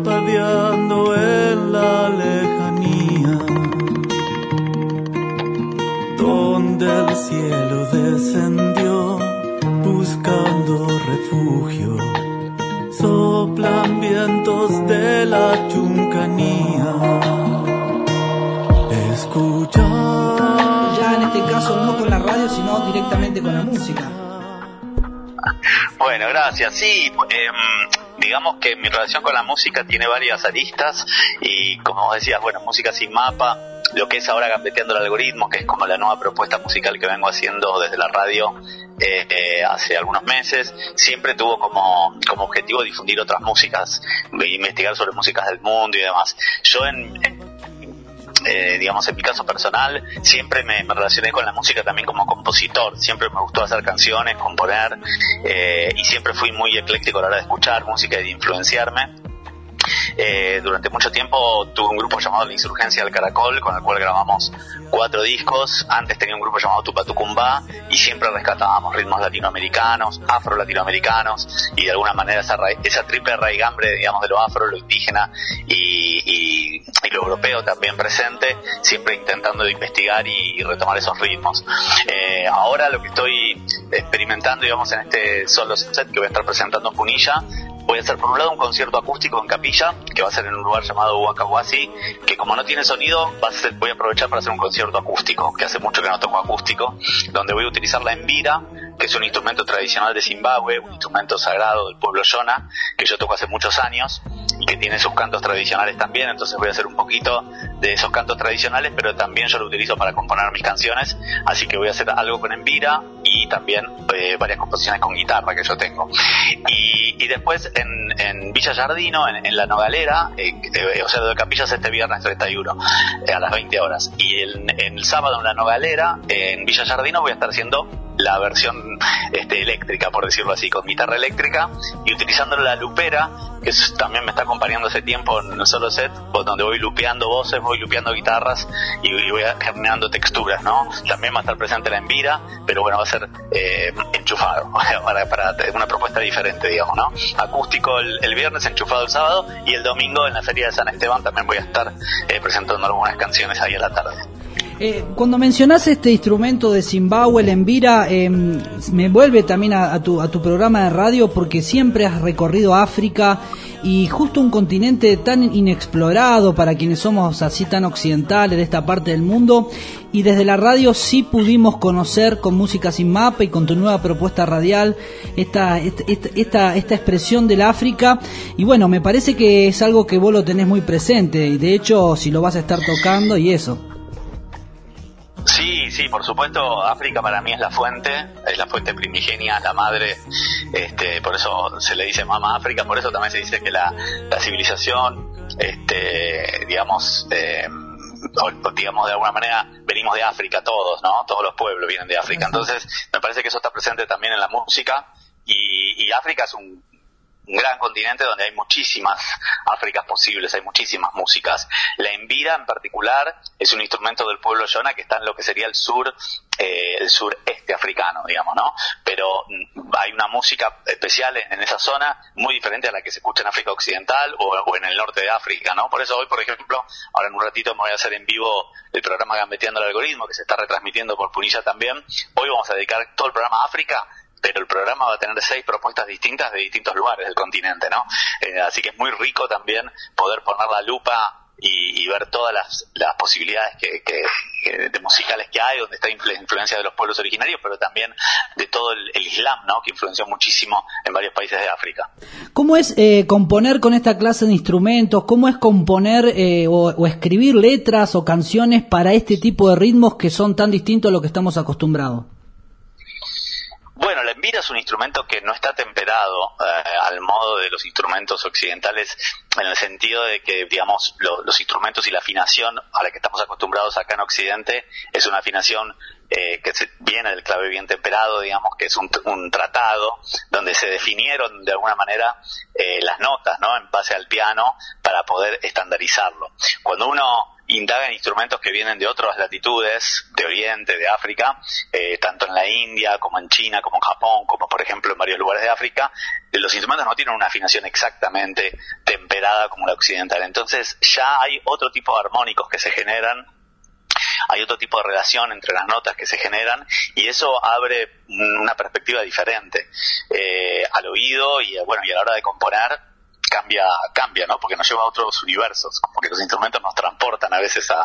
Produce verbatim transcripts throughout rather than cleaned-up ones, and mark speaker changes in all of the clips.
Speaker 1: parpadeando en la lejanía, donde el cielo descendió buscando refugio. Soplan vientos de la Chuncanía. Escuchar.
Speaker 2: Ya en este caso no con la radio, sino directamente con la música.
Speaker 3: Bueno, gracias. Sí, eh, digamos que mi relación con la música tiene varias aristas y, como vos decías, bueno, música sin mapa, lo que es ahora Gambeteando el Algoritmo, que es como la nueva propuesta musical que vengo haciendo desde la radio eh, eh, hace algunos meses, siempre tuvo como, como objetivo difundir otras músicas, investigar sobre músicas del mundo y demás. Yo en, en Eh, digamos, en mi caso personal, siempre me, me relacioné con la música también como compositor. Siempre me gustó hacer canciones, componer, eh, y siempre fui muy ecléctico a la hora de escuchar música y de influenciarme. Eh, durante mucho tiempo tuve un grupo llamado La Insurgencia del Caracol, con el cual grabamos cuatro discos. Antes tenía un grupo llamado Tupatucumbá y siempre rescatábamos ritmos latinoamericanos, afro-latinoamericanos, y de alguna manera esa, ra- esa triple raigambre, digamos, de lo afro, lo indígena y, y, y lo europeo también presente, siempre intentando de investigar y, y retomar esos ritmos. Eh, ahora lo que estoy experimentando, digamos, en este solo set que voy a estar presentando en Punilla, voy a hacer por un lado un concierto acústico en capilla, que va a ser en un lugar llamado Huacahuasi, que como no tiene sonido, va a ser, voy a aprovechar para hacer un concierto acústico, que hace mucho que no toco acústico, donde voy a utilizar la embira, que es un instrumento tradicional de Zimbabue, un instrumento sagrado del pueblo Shona, que yo toco hace muchos años, y que tiene sus cantos tradicionales también. Entonces voy a hacer un poquito de esos cantos tradicionales, pero también yo lo utilizo para componer mis canciones, así que voy a hacer algo con embira y también eh, varias composiciones con guitarra que yo tengo. Y, y después en, en Villa Yardino, en, en La Nogalera, eh, eh, o sea, de Capillas este viernes treinta y uno, eh, a las veinte horas. Y en, en el sábado en La Nogalera, eh, en Villa Yardino, voy a estar haciendo la versión este, eléctrica, por decirlo así, con guitarra eléctrica y utilizando la lupera, que es, también me está acompañando hace tiempo en un solo set, donde voy lupeando voces, voy lupeando guitarras y, y voy generando texturas, ¿no? También va a estar presente la embira, pero bueno, va a ser eh, enchufado, para, para una propuesta diferente, digamos, ¿no? Acústico el, el viernes, enchufado el sábado, y el domingo en la Feria de San Esteban también voy a estar eh, presentando algunas canciones ahí a la tarde.
Speaker 2: Eh, cuando mencionás este instrumento de Zimbabue, el embira, eh, me vuelve también a, a, tu, a tu programa de radio, porque siempre has recorrido África, y justo un continente tan inexplorado para quienes somos así tan occidentales de esta parte del mundo, y desde la radio sí pudimos conocer con Música Sin Mapa y con tu nueva propuesta radial esta, esta, esta, esta expresión del África, y bueno, me parece que es algo que vos lo tenés muy presente, y de hecho si lo vas a estar tocando y eso.
Speaker 3: Sí, sí, por supuesto, África para mí es la fuente, es la fuente primigenia, la madre, este, por eso se le dice Mama África, por eso también se dice que la, la civilización, este, digamos, eh, o, digamos de alguna manera venimos de África todos, ¿no? Todos los pueblos vienen de África, entonces me parece que eso está presente también en la música, y, y África es un un gran continente donde hay muchísimas Áfricas posibles, hay muchísimas músicas. La embira en particular es un instrumento del pueblo Shona que está en lo que sería el sur, eh, el sureste africano, digamos, ¿no? Pero hay una música especial en, en esa zona muy diferente a la que se escucha en África Occidental o, o en el norte de África, ¿no? Por eso hoy, por ejemplo, ahora en un ratito me voy a hacer en vivo el programa Gambeteando el Algoritmo, que se está retransmitiendo por Punilla también. Hoy vamos a dedicar todo el programa a África, pero el programa va a tener seis propuestas distintas de distintos lugares del continente, ¿no? Eh, así que es muy rico también poder poner la lupa y, y ver todas las, las posibilidades que, que, que de musicales que hay, donde está la influencia de los pueblos originarios, pero también de todo el, el Islam, ¿no? Que influenció muchísimo en varios países de África.
Speaker 2: ¿Cómo es eh, componer con esta clase de instrumentos? ¿Cómo es componer eh, o, o escribir letras o canciones para este tipo de ritmos que son tan distintos a lo que estamos acostumbrados?
Speaker 3: Bueno, la embira es un instrumento que no está temperado eh, al modo de los instrumentos occidentales, en el sentido de que, digamos, lo, los instrumentos y la afinación a la que estamos acostumbrados acá en Occidente es una afinación eh, que se, viene del clave bien temperado, digamos, que es un, un tratado donde se definieron de alguna manera eh, las notas, ¿no?, en base al piano para poder estandarizarlo. Cuando uno indaga en instrumentos que vienen de otras latitudes, de Oriente, de África, eh, tanto en la India como en China, como en Japón, como por ejemplo en varios lugares de África. Los instrumentos no tienen una afinación exactamente temperada como la occidental. Entonces ya hay otro tipo de armónicos que se generan, hay otro tipo de relación entre las notas que se generan, y eso abre una perspectiva diferente eh, al oído y, bueno, y a la hora de componer cambia, cambia, ¿no? Porque nos lleva a otros universos, porque los instrumentos nos transportan a veces a,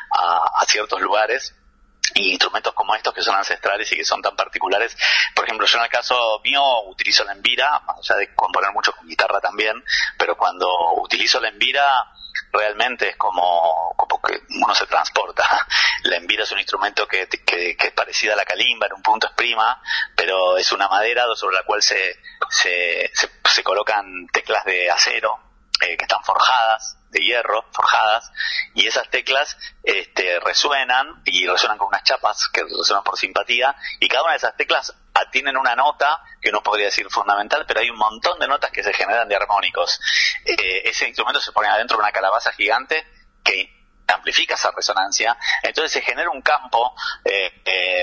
Speaker 3: a, a ciertos lugares. Y instrumentos como estos que son ancestrales y que son tan particulares, por ejemplo, yo en el caso mío utilizo la embira, más allá de componer mucho con guitarra también, pero cuando utilizo la embira realmente es como, como que uno se transporta. La embira es un instrumento que, que, que es parecida a la calimba, en un punto es prima, pero es una madera sobre la cual se, se, se, se colocan teclas de acero eh, que están forjadas, de hierro, forjadas, y esas teclas este, resuenan, y resuenan con unas chapas que resuenan por simpatía, y cada una de esas teclas tienen una nota que uno podría decir fundamental, pero hay un montón de notas que se generan de armónicos. Eh, ese instrumento se pone adentro de una calabaza gigante que amplifica esa resonancia, entonces se genera un campo eh, eh,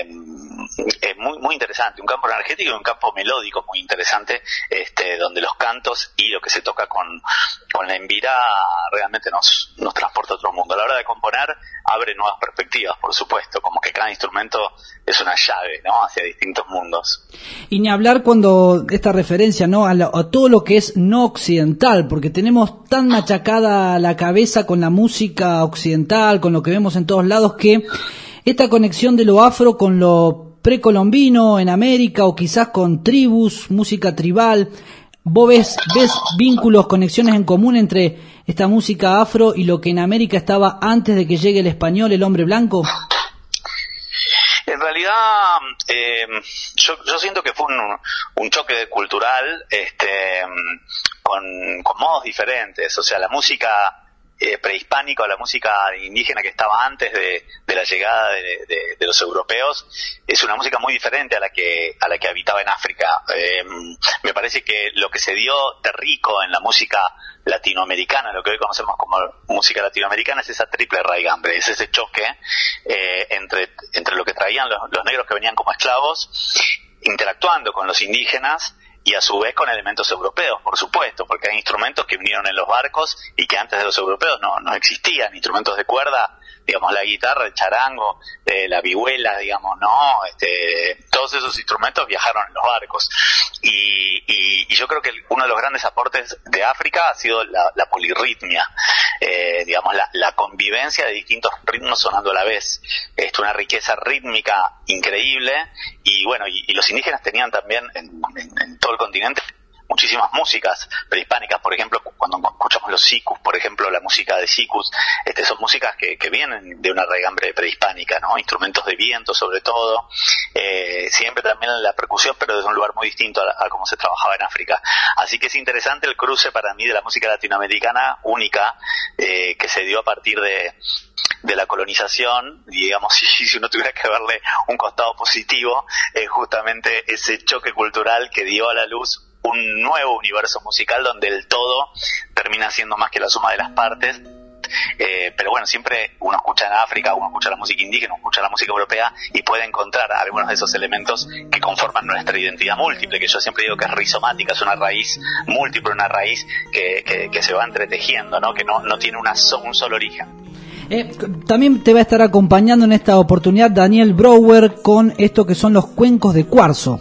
Speaker 3: eh, muy muy interesante, un campo energético y un campo melódico muy interesante, este, donde los cantos y lo que se toca con, con la embira realmente nos, nos transporta a otro mundo. A la hora de componer abre nuevas perspectivas, por supuesto, como que cada instrumento es una llave, ¿no?, hacia distintos mundos.
Speaker 2: Y ni hablar cuando esta referencia, ¿no?, a, la, a todo lo que es no occidental, porque tenemos tan machacada la cabeza con la música occidental, con lo que vemos en todos lados, que esta conexión de lo afro con lo precolombino en América, o quizás con tribus, música tribal, ¿vos ves, ves vínculos, conexiones en común entre esta música afro y lo que en América estaba antes de que llegue el español, el hombre blanco?
Speaker 3: En realidad, eh, yo, yo siento que fue un, un choque cultural este, con, con modos diferentes. O sea, la música eh, prehispánica o la música indígena que estaba antes de, de la llegada de, de, de los europeos es una música muy diferente a la que a la que habitaba en África. Eh, me parece que lo que se dio de rico en la música latinoamericana, lo que hoy conocemos como música latinoamericana, es esa triple raigambre, es ese choque eh, entre entre lo que traían los, los negros que venían como esclavos, interactuando con los indígenas, y a su vez con elementos europeos, por supuesto, porque hay instrumentos que vinieron en los barcos y que antes de los europeos no, no existían, instrumentos de cuerda, digamos la guitarra, el charango, eh, la vihuela, digamos, no, este, todos esos instrumentos viajaron en los barcos. Y, y, y yo creo que uno de los grandes aportes de África ha sido la, la polirritmia, eh, digamos, la, la convivencia de distintos ritmos sonando a la vez. Es una riqueza rítmica increíble, y bueno, y, y los indígenas tenían también en, en, en todo el continente muchísimas músicas prehispánicas. Por ejemplo, cuando escuchamos los sikus, por ejemplo, la música de sikus, este, son músicas que, que vienen de una raigambre prehispánica, ¿no? Instrumentos de viento, sobre todo, eh, siempre también la percusión, pero desde un lugar muy distinto a, a cómo se trabajaba en África. Así que es interesante el cruce para mí de la música latinoamericana única, eh, que se dio a partir de de la colonización, digamos, si, si uno tuviera que verle un costado positivo, es eh, justamente ese choque cultural que dio a la luz un nuevo universo musical donde el todo termina siendo más que la suma de las partes. Eh, pero bueno, siempre uno escucha en África, uno escucha la música indígena, uno escucha la música europea y puede encontrar algunos de esos elementos que conforman nuestra identidad múltiple, que yo siempre digo que es rizomática, es una raíz múltiple, una raíz que, que, que se va entretejiendo, ¿no? Que no, no tiene una so, un solo origen.
Speaker 2: Eh, también te va a estar acompañando en esta oportunidad Daniel Brouwer con esto que son los cuencos de cuarzo.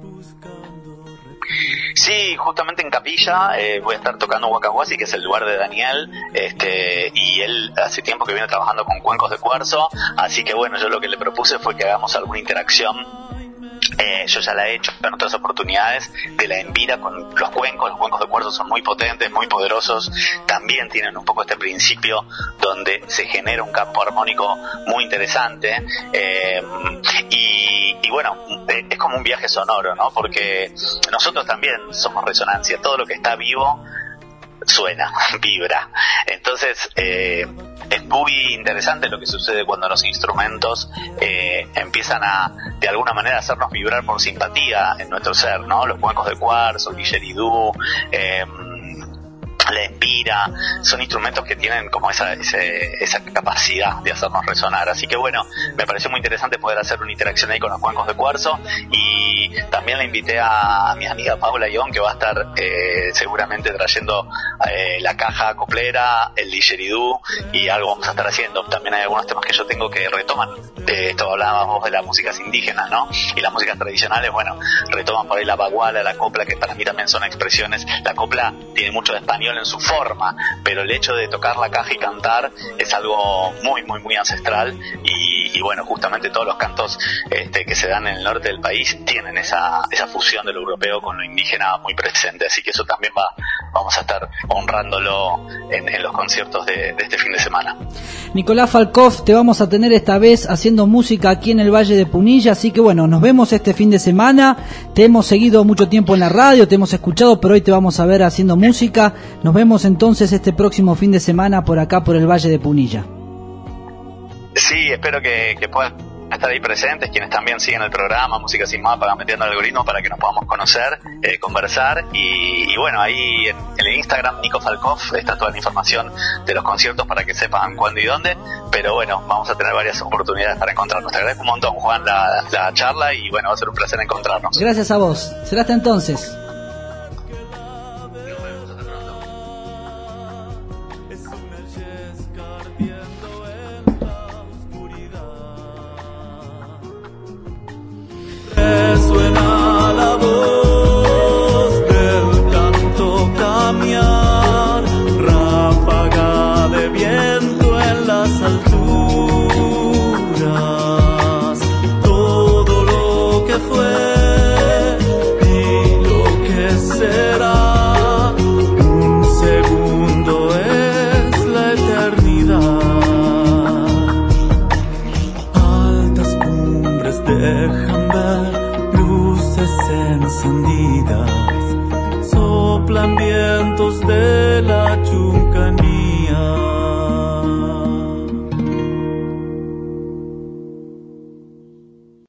Speaker 3: Sí, justamente en Capilla eh, voy a estar tocando Huacahuasi, que es el lugar de Daniel, este, y él hace tiempo que viene trabajando con cuencos de cuarzo, así que bueno, yo lo que le propuse fue que hagamos alguna interacción. Eh, yo ya la he hecho en otras oportunidades, de la embira con los cuencos. Los cuencos de cuarzo son muy potentes, muy poderosos, también tienen un poco este principio donde se genera un campo armónico muy interesante, eh, y, y bueno, es como un viaje sonoro, ¿no? Porque nosotros también somos resonancia, todo lo que está vivo suena, vibra. Entonces eh, es muy interesante lo que sucede cuando los instrumentos eh, empiezan a, de alguna manera, hacernos vibrar por simpatía en nuestro ser, ¿no? Los cuencos de cuarzo, el didgeridoo, eh, la Envira, son instrumentos que tienen como esa, ese, esa capacidad de hacernos resonar. Así que bueno, me pareció muy interesante poder hacer una interacción ahí con los cuencos de cuarzo, y también la invité a, a mi amiga Paula Ión, que va a estar eh, seguramente trayendo eh, la caja acoplera, el didgeridoo, y algo vamos a estar haciendo. También hay algunos temas que yo tengo que retoman de esto, hablábamos de las músicas indígenas, ¿no? Y las músicas tradicionales, bueno, retoman por ahí la baguala, la copla, que para mí también son expresiones. La copla tiene mucho de español en su forma, pero el hecho de tocar la caja y cantar es algo muy, muy, muy ancestral, y, y bueno, justamente todos los cantos este, que se dan en el norte del país tienen esa, esa fusión de lo europeo con lo indígena muy presente, así que eso también va, vamos a estar honrándolo en, en los conciertos de, de este fin de semana.
Speaker 2: Nicolás Falkov, te vamos a tener esta vez haciendo música aquí en el Valle de Punilla, así que bueno, nos vemos este fin de semana. Te hemos seguido mucho tiempo en la radio, te hemos escuchado, pero hoy te vamos a ver haciendo música. Nos vemos entonces este próximo fin de semana por acá, por el Valle de Punilla.
Speaker 3: Sí, espero que, que puedan estar ahí presentes, quienes también siguen el programa Música Sin Mapa, Gambeteando el Algoritmo, para que nos podamos conocer, eh, conversar, y, y bueno, ahí en, en el Instagram Nico Falkov está toda la información de los conciertos para que sepan cuándo y dónde, pero bueno, vamos a tener varias oportunidades para encontrarnos. Te agradezco un montón, Juan, la, la charla, y bueno, va a ser un placer encontrarnos.
Speaker 2: Gracias a vos, será hasta entonces.
Speaker 1: Resuena la voz del canto camiar, ráfaga de viento en las alturas, todo lo que fue y lo que será, un segundo es la eternidad. Altas cumbres dejan ver luces encendidas,